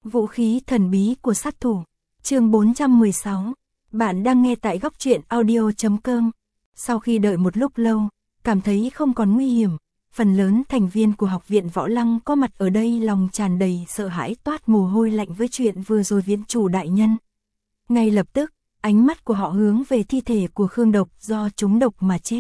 Vũ khí thần bí của sát thủ. Chương 416. Bạn đang nghe tại góc truyện audio.com. Sau khi đợi một lúc lâu, cảm thấy không còn nguy hiểm, phần lớn thành viên của học viện Võ Lăng có mặt ở đây lòng tràn đầy sợ hãi, toát mồ hôi lạnh với chuyện vừa rồi viện chủ đại nhân. Ngay lập tức, ánh mắt của họ hướng về thi thể của Khương Độc do trúng độc mà chết.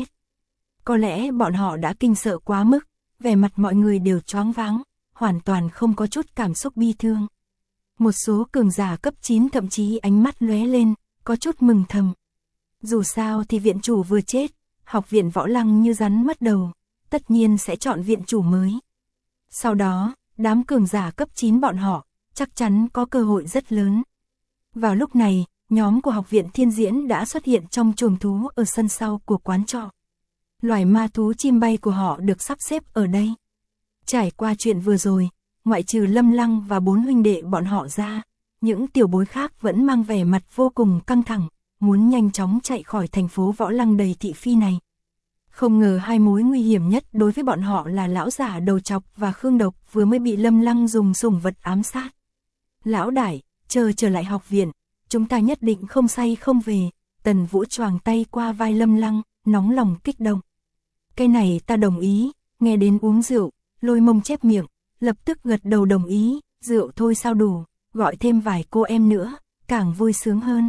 Có lẽ bọn họ đã kinh sợ quá mức, vẻ mặt mọi người đều choáng váng, hoàn toàn không có chút cảm xúc bi thương. Một số cường giả cấp 9 thậm chí ánh mắt lóe lên, có chút mừng thầm. Dù sao thì viện chủ vừa chết, học viện Võ Lăng như rắn mất đầu, tất nhiên sẽ chọn viện chủ mới. Sau đó, đám cường giả cấp 9 bọn họ, chắc chắn có cơ hội rất lớn. Vào lúc này, nhóm của học viện Thiên Diễn đã xuất hiện trong chuồng thú ở sân sau của quán trọ. Loài ma thú chim bay của họ được sắp xếp ở đây. Trải qua chuyện vừa rồi, ngoại trừ Lâm Lăng và 4 huynh đệ bọn họ ra, những tiểu bối khác vẫn mang vẻ mặt vô cùng căng thẳng, muốn nhanh chóng chạy khỏi thành phố Võ Lăng đầy thị phi này. Không ngờ hai mối nguy hiểm nhất đối với bọn họ là lão giả đầu trọc và Khương Độc vừa mới bị Lâm Lăng dùng sủng vật ám sát. Lão đại, trở lại học viện, chúng ta nhất định không say không về. Tần Vũ choàng tay qua vai Lâm Lăng, nóng lòng kích động. Cái này ta đồng ý, nghe đến uống rượu, Lôi Mông chép miệng, lập tức gật đầu đồng ý, rượu thôi sao đủ, gọi thêm vài cô em nữa, càng vui sướng hơn.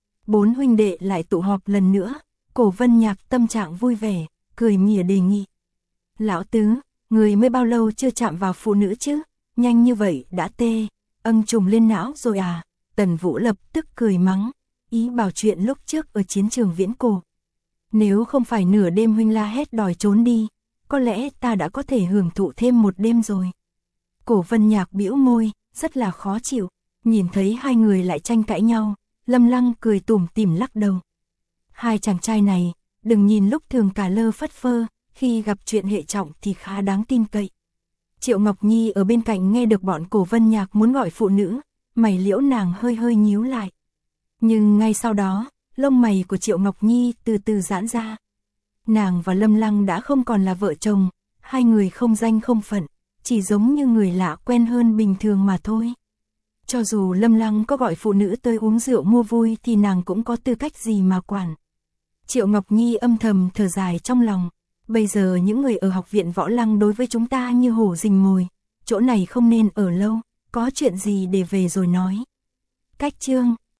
4 huynh đệ lại tụ họp lần nữa, Cổ Vân Nhạc tâm trạng vui vẻ, cười mỉa đề nghị. Lão tứ, người mới bao lâu chưa chạm vào phụ nữ chứ, nhanh như vậy đã tê, trùng lên não rồi à? Tần Vũ lập tức cười mắng, ý bảo chuyện lúc trước ở chiến trường Viễn Cổ. Nếu không phải nửa đêm huynh la hét đòi trốn đi, có lẽ ta đã có thể hưởng thụ thêm một đêm rồi. Cổ Vân Nhạc bĩu môi, rất là khó chịu, nhìn thấy hai người lại tranh cãi nhau, Lâm Lăng cười tủm tỉm lắc đầu. Hai chàng trai này, đừng nhìn lúc thường cả lơ phất phơ, khi gặp chuyện hệ trọng thì khá đáng tin cậy. Triệu Ngọc Nhi ở bên cạnh nghe được bọn Cổ Vân Nhạc muốn gọi phụ nữ, mày liễu nàng hơi nhíu lại. Nhưng ngay sau đó, lông mày của Triệu Ngọc Nhi từ từ giãn ra. Nàng và Lâm Lăng đã không còn là vợ chồng, hai người không danh không phận, chỉ giống như người lạ quen hơn bình thường mà thôi. Cho dù Lâm Lăng có gọi phụ nữ tới uống rượu mua vui thì nàng cũng có tư cách gì mà quản. Triệu Ngọc Nhi âm thầm thở dài trong lòng, bây giờ những người ở học viện Võ Lăng đối với chúng ta như hổ rình mồi, chỗ này không nên ở lâu, có chuyện gì để về rồi nói. Cách chương